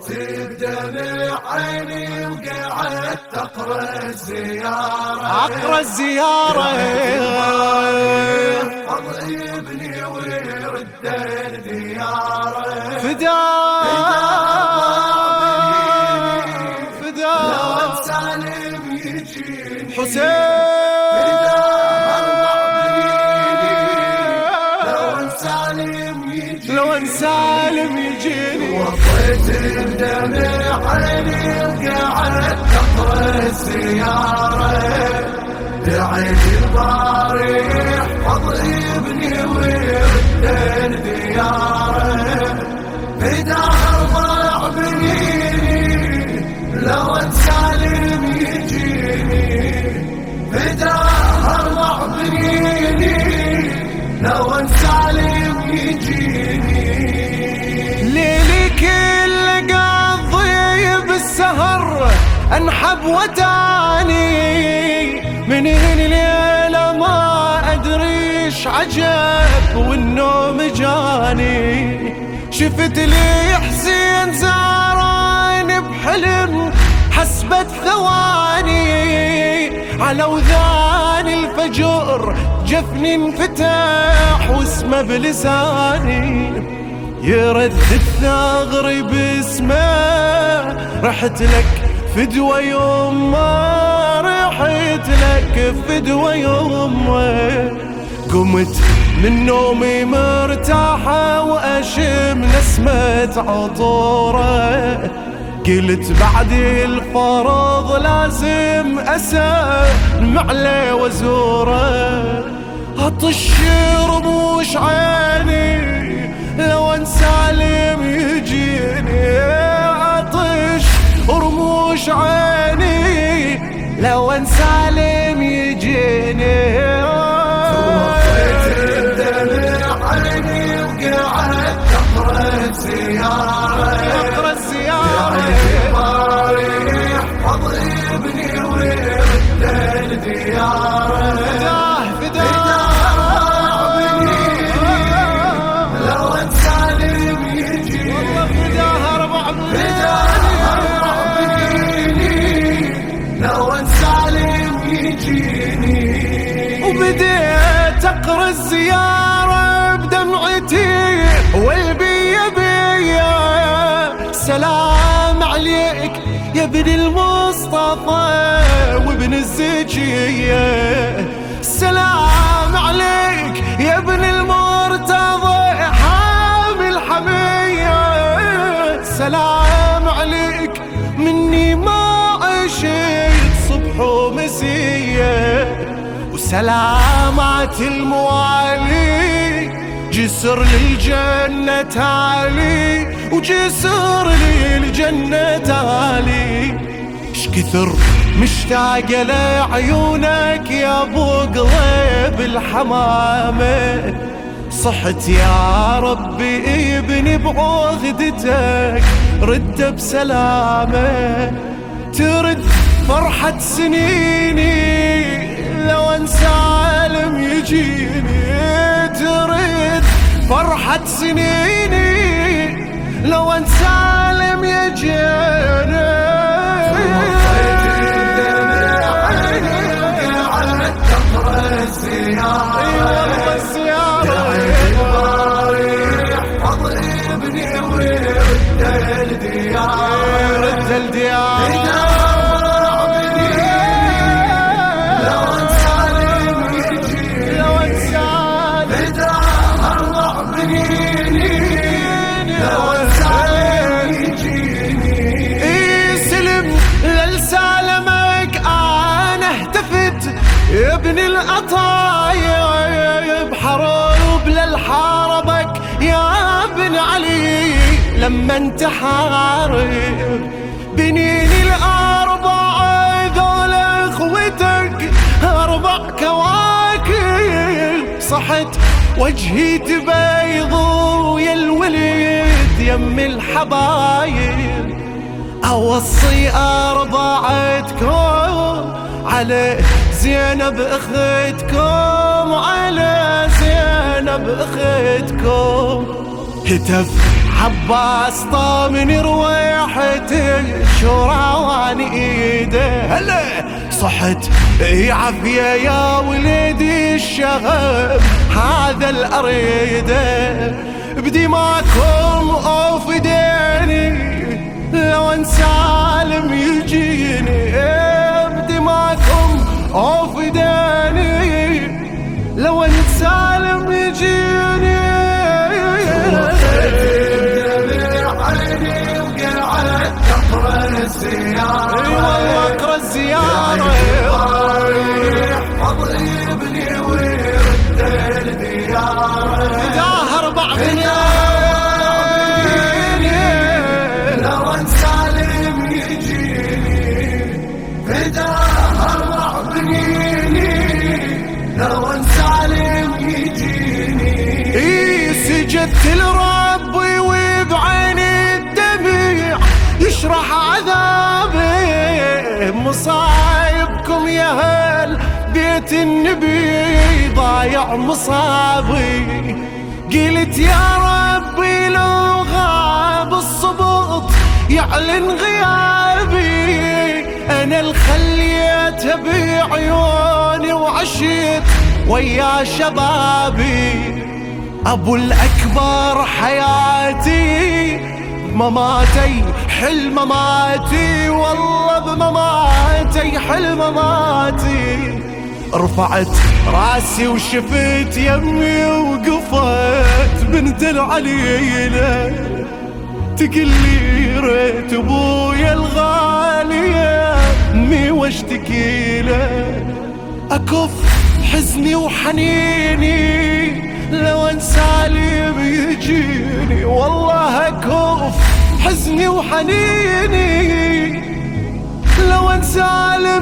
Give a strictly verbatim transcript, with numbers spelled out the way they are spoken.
وطيت بدمع عيني وقعدت اقرا الزيارة اقرا الزيارة اضل ابني ويرد الديارة فداء فداء لو سالم يجيني حسين لو ان سالم يجيني وطيت بدمع عيني وقعدت اقرا الزيارة دعيت الباري يحفظ ابني ويرد الديارة بدار ضاع بنيني لو ان سالم يجيني بدار ضاع بنيني لو ان سالم يجيني ليلي كل قضي بالسهر انحب وتاني من الليلة ما ادريش عجب والنوم جاني شفت لي حسين زاران بحلم حسبت ثواني على وذان الفجر جفني انفتح واسمه بلساني يردد ثغري باسمه رحت لك فدوى يومه رحت لك فدوى يومه قمت من نومي مرتاحة وأشم نسمة عطوره قلت بعد الفرض لازم أسلم عليه وزوره أطش رموش عيني لو ان سالم يجيني أطش رموش عيني لو ان سالم يجيني وطيت بدمع عيني وقعدت اقرا الزيارة اقرا الزيارة يحفظ ابني ويرد الديارة فداه فداه لو ان سالم يجيني والله فداه اربع بنيني لو ان سالم يجيني وبديت اقرا الزيارة بدمعتي والبيا بيا سلام عليك يا ابن المصطفى وابن الزكية سلام عليك يا ابن المرتضى حامل حمية سلام عليك مني ما عشيت صبح ومسية وسلامات الموالي جسر للجنة تالي وجسر للجنة تالي شكثر مشتاق لعيونك يا ابو قلب الحمامة صحت يا ربي ابني بعهدتك رد بسلامة ترد فرحة سنيني لو ان سالم يجيني ترد فرحة سنيني لو ان سالم يجيني والله الزيارة يحفظ ابني ويرد الديارة رد الديارة لو ان سالم يجيني لو ان سالم بدار ضاع بنيني لو ان سالم يجيني سلم للسالمك انا اهتفت يا ابن الأطايب حروب للحاربك يا ابن علي لما انت حارب بنيني الأربعة ذول اخوتك أربع كواكب صحت وجهي تبيض ويا الولد يم الحبايب أوصي أربعتكم على زينب اختكم على زينب اختكم هتف عباس طامن رويحتك وراواني ايده هلا صحت اي عافية يا ولدي الشغب هذا الاريده بدماكم اوف ديني لو ان سالم يجيني بدماكم اوف ديني لو ان سالم يجيني عيني وقعد تقرا الزيارة والله اقرا الزيارة فضلي ابني ويرد الديارة داهر بعضنا لو ان سالم يجيني فداها بنيني لو ان سالم يجيني اي سجدت لربي وبعيني الدمع يشرح عذابي مصايبكم يا هل بيت النبي ضايع مصابي قلت يا ربي لو غاب الصبط يعلن غيابي انا الخليت بعيوني وعشت ويا شبابي ابو الاكبر حياتي مماتي حل مماتي والله بمماتي حل مماتي رفعت راسي وشفت يمي وقفت بنت العليلة تقلي ريت ابويا الغالية امي واشتكي له اكف حزني وحنيني لو ان سالم يجيني والله اكف حزني وحنيني لو ان سالم